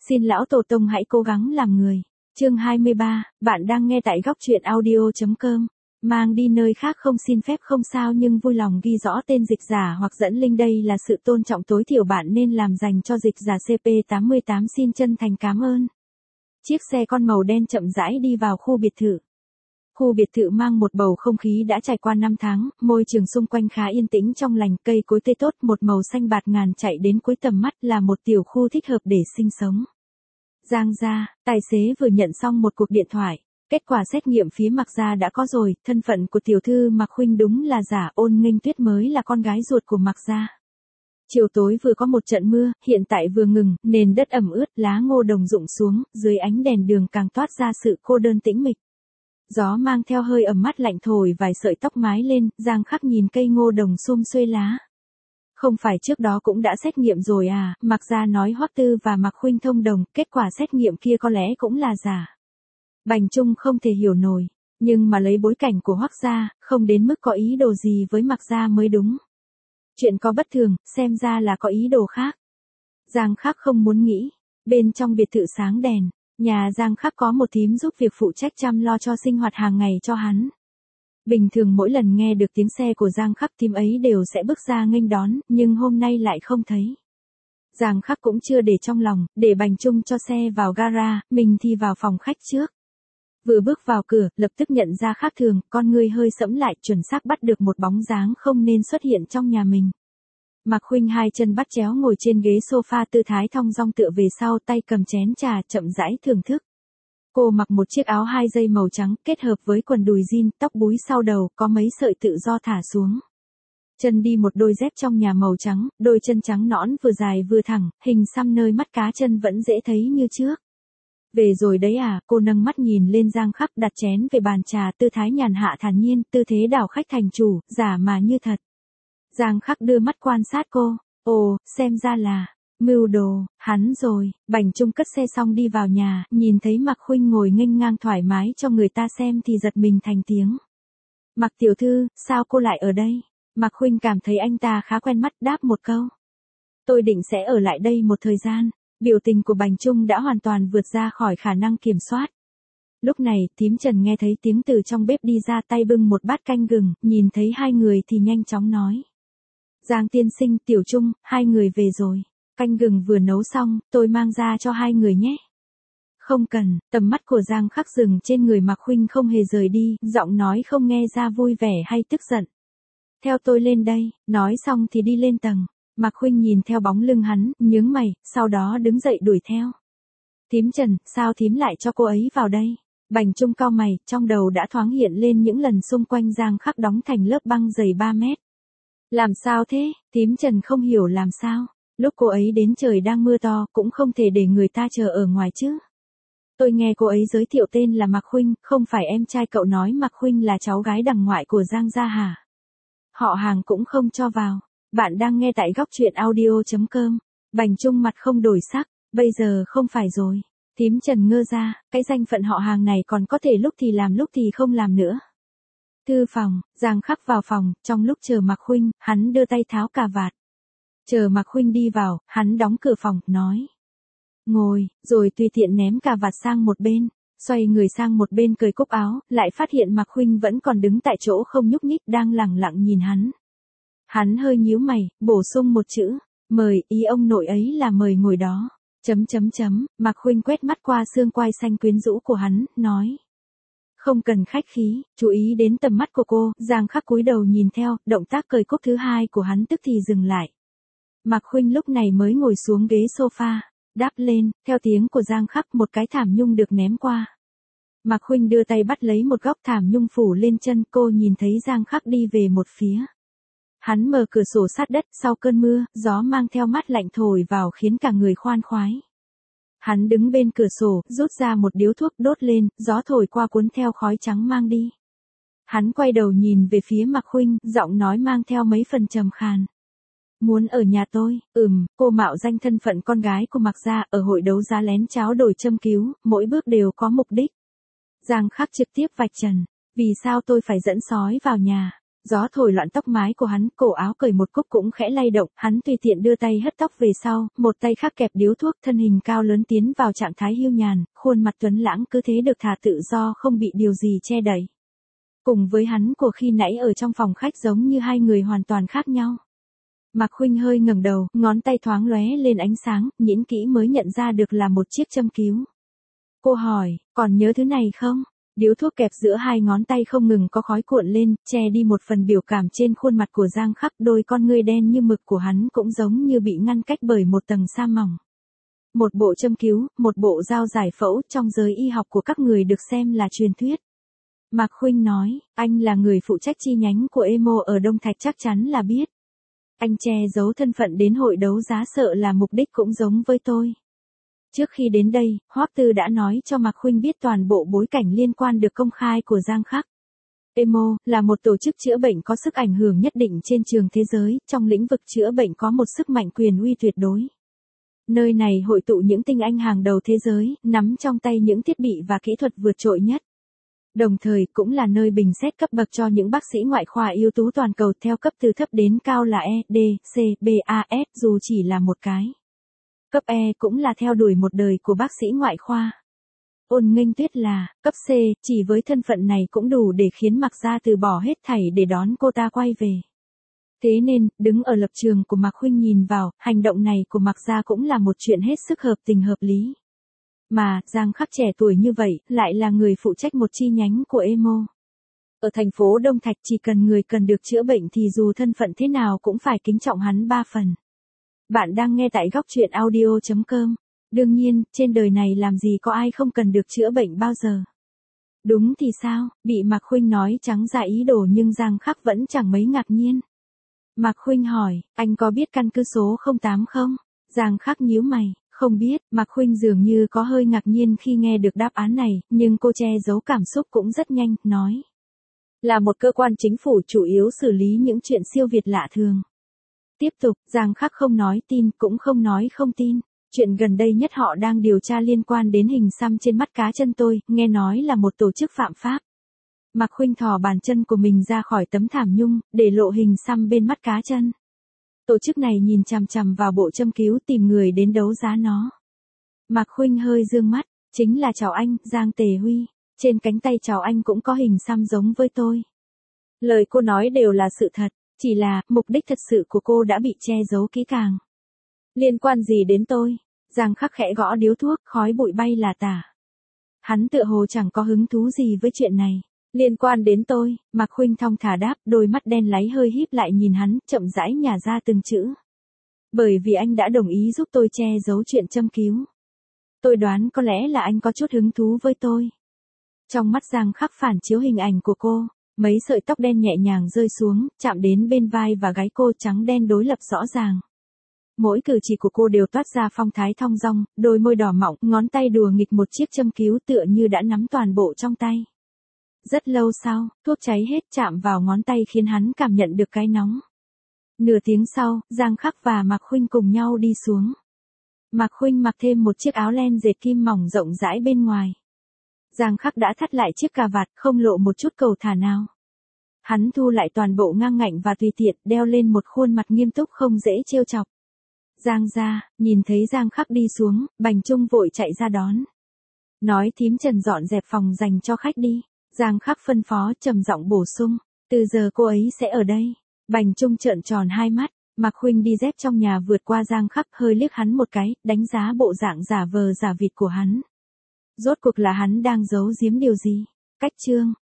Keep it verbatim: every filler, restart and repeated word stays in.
Xin lão tổ tông hãy cố gắng làm người. Chương hai mươi ba, bạn đang nghe tại góc truyện audio.com. Mang đi nơi khác không xin phép không sao nhưng vui lòng ghi rõ tên dịch giả hoặc dẫn link, đây là sự tôn trọng tối thiểu bạn nên làm dành cho dịch giả C P tám mươi tám, xin chân thành cảm ơn. Chiếc xe con màu đen chậm rãi đi vào khu biệt thự. Khu biệt thự mang một bầu không khí đã trải qua năm tháng, môi trường xung quanh khá yên tĩnh trong lành, cây cối tươi tốt, một màu xanh bạt ngàn chạy đến cuối tầm mắt, là một tiểu khu thích hợp để sinh sống. Giang gia, tài xế vừa nhận xong một cuộc điện thoại. Kết quả xét nghiệm phía Mạc gia đã có rồi, thân phận của tiểu thư Mạc Khuynh đúng là giả, Ôn Nghênh Tuyết mới là con gái ruột của Mạc gia. Chiều tối vừa có một trận mưa, hiện tại vừa ngừng, nền đất ẩm ướt, lá ngô đồng rụng xuống, dưới ánh đèn đường càng toát ra sự cô đơn tĩnh mịch. Gió mang theo hơi ẩm mát lạnh thổi vài sợi tóc mái lên, Giang Khắc nhìn cây ngô đồng sum xuê lá. Không phải trước đó cũng đã xét nghiệm rồi à, Mạc gia nói Hoắc Tư và Mạc Khuynh thông đồng, kết quả xét nghiệm kia có lẽ cũng là giả. Bành Trung không thể hiểu nổi, nhưng mà lấy bối cảnh của Hoắc gia, không đến mức có ý đồ gì với Mạc gia mới đúng. Chuyện có bất thường, xem ra là có ý đồ khác. Giang Khắc không muốn nghĩ. Bên trong biệt thự sáng đèn, nhà Giang Khắc có một thím giúp việc phụ trách chăm lo cho sinh hoạt hàng ngày cho hắn. Bình thường mỗi lần nghe được tiếng xe của Giang Khắc, thím ấy đều sẽ bước ra nghênh đón, nhưng hôm nay lại không thấy. Giang Khắc cũng chưa để trong lòng, để Bành Trung cho xe vào gara, mình thì vào phòng khách trước. Vừa bước vào cửa, lập tức nhận ra khác thường, con người hơi sẫm lại, chuẩn xác bắt được một bóng dáng không nên xuất hiện trong nhà mình. Mạc Khuynh hai chân bắt chéo ngồi trên ghế sofa, tư thái thong dong tựa về sau, tay cầm chén trà, chậm rãi thưởng thức. Cô mặc một chiếc áo hai dây màu trắng, kết hợp với quần đùi jean, tóc búi sau đầu, có mấy sợi tự do thả xuống. Chân đi một đôi dép trong nhà màu trắng, đôi chân trắng nõn vừa dài vừa thẳng, hình xăm nơi mắt cá chân vẫn dễ thấy như trước. Về rồi đấy à, cô nâng mắt nhìn lên Giang Khắc, đặt chén về bàn trà, tư thái nhàn hạ thản nhiên, tư thế đảo khách thành chủ, giả mà như thật. Giang Khắc đưa mắt quan sát cô, ồ, xem ra là mưu đồ, hắn rồi. Bành Trung cất xe xong đi vào nhà, nhìn thấy Mạc Khuynh ngồi nghênh ngang thoải mái cho người ta xem thì giật mình thành tiếng. Mạc tiểu thư, sao cô lại ở đây? Mạc Khuynh cảm thấy anh ta khá quen mắt, đáp một câu. Tôi định sẽ ở lại đây một thời gian. Biểu tình của Bành Trung đã hoàn toàn vượt ra khỏi khả năng kiểm soát. Lúc này, thím Trần nghe thấy tiếng từ trong bếp đi ra, tay bưng một bát canh gừng, nhìn thấy hai người thì nhanh chóng nói. Giang tiên sinh, Tiểu Trung, hai người về rồi. Canh gừng vừa nấu xong, tôi mang ra cho hai người nhé. Không cần, tầm mắt của Giang Khắc dừng trên người Mạc Khuynh không hề rời đi, giọng nói không nghe ra vui vẻ hay tức giận. Theo tôi lên đây, nói xong thì đi lên tầng. Mạc Khuynh nhìn theo bóng lưng hắn, nhướng mày, sau đó đứng dậy đuổi theo. Thím Trần, sao thím lại cho cô ấy vào đây? Bành Trung cau mày, trong đầu đã thoáng hiện lên những lần xung quanh Giang Khắc đóng thành lớp băng dày ba mét. Làm sao thế? Thím Trần không hiểu làm sao. Lúc cô ấy đến trời đang mưa to, cũng không thể để người ta chờ ở ngoài chứ. Tôi nghe cô ấy giới thiệu tên là Mạc Khuynh, không phải em trai cậu nói Mạc Khuynh là cháu gái đằng ngoại của Giang gia hả? Họ hàng cũng không cho vào. Bạn đang nghe tại góc truyện audio.com. Bành Trung mặt không đổi sắc, bây giờ không phải rồi. Thím Trần ngơ ra, cái danh phận họ hàng này còn có thể lúc thì làm lúc thì không làm nữa. Thư phòng, Giang Khắc vào phòng, trong lúc chờ Mạc Khuynh, hắn đưa tay tháo cà vạt. Chờ Mạc Khuynh đi vào, hắn đóng cửa phòng, nói. Ngồi, rồi tùy tiện ném cà vạt sang một bên, xoay người sang một bên cởi cúc áo, lại phát hiện Mạc Khuynh vẫn còn đứng tại chỗ không nhúc nhích, đang lẳng lặng nhìn hắn. Hắn hơi nhíu mày, bổ sung một chữ, mời, ý ông nội ấy là mời ngồi đó. Chấm chấm chấm, Mạc Khuynh quét mắt qua xương quai xanh quyến rũ của hắn, nói. Không cần khách khí, chú ý đến tầm mắt của cô, Giang Khắc cúi đầu nhìn theo, động tác cởi cúc thứ hai của hắn tức thì dừng lại. Mạc Khuynh lúc này mới ngồi xuống ghế sofa, đáp lên, theo tiếng của Giang Khắc một cái thảm nhung được ném qua. Mạc Khuynh đưa tay bắt lấy một góc thảm nhung phủ lên chân, cô nhìn thấy Giang Khắc đi về một phía. Hắn mở cửa sổ sát đất, sau cơn mưa, gió mang theo mát lạnh thổi vào khiến cả người khoan khoái. Hắn đứng bên cửa sổ, rút ra một điếu thuốc đốt lên, gió thổi qua cuốn theo khói trắng mang đi. Hắn quay đầu nhìn về phía Mạc Khuynh, giọng nói mang theo mấy phần trầm khàn. Muốn ở nhà tôi, ừm, cô mạo danh thân phận con gái của Mạc gia, ở hội đấu giá lén cháo đổi châm cứu, mỗi bước đều có mục đích. Giang Khắc trực tiếp vạch trần, vì sao tôi phải dẫn sói vào nhà? Gió thổi loạn tóc mái của hắn, cổ áo cởi một cúc cũng khẽ lay động, hắn tùy tiện đưa tay hất tóc về sau, một tay khác kẹp điếu thuốc, thân hình cao lớn tiến vào trạng thái hiu nhàn, khuôn mặt tuấn lãng cứ thế được thả tự do không bị điều gì che đậy. Cùng với hắn của khi nãy ở trong phòng khách giống như hai người hoàn toàn khác nhau. Mạc Khuynh hơi ngẩng đầu, ngón tay thoáng lóe lên ánh sáng, nhĩn kỹ mới nhận ra được là một chiếc châm cứu. Cô hỏi, còn nhớ thứ này không? Điếu thuốc kẹp giữa hai ngón tay không ngừng có khói cuộn lên, che đi một phần biểu cảm trên khuôn mặt của Giang Khắc, đôi con ngươi đen như mực của hắn cũng giống như bị ngăn cách bởi một tầng sa mỏng. Một bộ châm cứu, một bộ dao giải phẫu trong giới y học của các người được xem là truyền thuyết. Mạc Khuynh nói, anh là người phụ trách chi nhánh của Emo ở Đông Thạch chắc chắn là biết. Anh che giấu thân phận đến hội đấu giá sợ là mục đích cũng giống với tôi. Trước khi đến đây, Hoắc Tư đã nói cho Mạc Khuynh biết toàn bộ bối cảnh liên quan được công khai của Giang Khắc. Emo là một tổ chức chữa bệnh có sức ảnh hưởng nhất định trên trường thế giới, trong lĩnh vực chữa bệnh có một sức mạnh quyền uy tuyệt đối. Nơi này hội tụ những tinh anh hàng đầu thế giới, nắm trong tay những thiết bị và kỹ thuật vượt trội nhất. Đồng thời cũng là nơi bình xét cấp bậc cho những bác sĩ ngoại khoa ưu tú toàn cầu theo cấp từ thấp đến cao là E, D, C, B, A, S dù chỉ là một cái. Cấp E cũng là theo đuổi một đời của bác sĩ ngoại khoa. Ôn Nghênh Tuyết là, cấp C, chỉ với thân phận này cũng đủ để khiến Mạc Gia từ bỏ hết thảy để đón cô ta quay về. Thế nên, đứng ở lập trường của Mạc Khuynh nhìn vào, hành động này của Mạc Gia cũng là một chuyện hết sức hợp tình hợp lý. Mà, Giang Khắc trẻ tuổi như vậy, lại là người phụ trách một chi nhánh của Emo. Ở thành phố Đông Thạch chỉ cần người cần được chữa bệnh thì dù thân phận thế nào cũng phải kính trọng hắn ba phần. Bạn đang nghe tại góc truyện audio chấm com. Đương nhiên, trên đời này làm gì có ai không cần được chữa bệnh bao giờ. Đúng thì sao, bị Mạc Khuynh nói trắng ra ý đồ nhưng Giang Khắc vẫn chẳng mấy ngạc nhiên. Mạc Khuynh hỏi, anh có biết căn cứ số không tám không? Giang Khắc nhíu mày, không biết, Mạc Khuynh dường như có hơi ngạc nhiên khi nghe được đáp án này, nhưng cô che giấu cảm xúc cũng rất nhanh, nói. Là một cơ quan chính phủ chủ yếu xử lý những chuyện siêu việt lạ thường. Tiếp tục, Giang Khắc không nói tin cũng không nói không tin. Chuyện gần đây nhất họ đang điều tra liên quan đến hình xăm trên mắt cá chân tôi, nghe nói là một tổ chức phạm pháp. Mạc Khuynh thò bàn chân của mình ra khỏi tấm thảm nhung, để lộ hình xăm bên mắt cá chân. Tổ chức này nhìn chằm chằm vào bộ châm cứu tìm người đến đấu giá nó. Mạc Khuynh hơi dương mắt, chính là cháu anh, Giang Tề Huy. Trên cánh tay cháu anh cũng có hình xăm giống với tôi. Lời cô nói đều là sự thật, chỉ là mục đích thật sự của cô đã bị che giấu kỹ càng. Liên quan gì đến tôi? Giang Khắc khẽ gõ điếu thuốc, khói bụi bay là tả. Hắn tựa hồ chẳng có hứng thú gì với chuyện này. Liên quan đến tôi, Mạc Khuynh thong thả đáp, đôi mắt đen láy hơi híp lại nhìn hắn, chậm rãi nhả ra từng chữ. Bởi vì anh đã đồng ý giúp tôi che giấu chuyện châm cứu. Tôi đoán có lẽ là anh có chút hứng thú với tôi. Trong mắt Giang Khắc phản chiếu hình ảnh của cô, mấy sợi tóc đen nhẹ nhàng rơi xuống, chạm đến bên vai và gáy cô, trắng đen đối lập rõ ràng. Mỗi cử chỉ của cô đều toát ra phong thái thong dong, đôi môi đỏ mọng, ngón tay đùa nghịch một chiếc châm cứu tựa như đã nắm toàn bộ trong tay. Rất lâu sau, thuốc cháy hết chạm vào ngón tay khiến hắn cảm nhận được cái nóng. Nửa tiếng sau, Giang Khắc và Mạc Khuynh cùng nhau đi xuống. Mạc Khuynh mặc thêm một chiếc áo len dệt kim mỏng rộng rãi bên ngoài. Giang Khắc đã thắt lại chiếc cà vạt, không lộ một chút cầu thả nào. Hắn thu lại toàn bộ ngang ngạnh và tùy tiện, đeo lên một khuôn mặt nghiêm túc không dễ trêu chọc. Giang gia, nhìn thấy Giang Khắc đi xuống, Bành Trung vội chạy ra đón. Nói thím Trần dọn dẹp phòng dành cho khách đi. Giang Khắc phân phó trầm giọng bổ sung, từ giờ cô ấy sẽ ở đây. Bành Trung trợn tròn hai mắt, Mạc Khuynh đi dép trong nhà vượt qua Giang Khắc hơi liếc hắn một cái, đánh giá bộ dạng giả vờ giả vịt của hắn. Rốt cuộc là hắn đang giấu giếm điều gì? Cách chương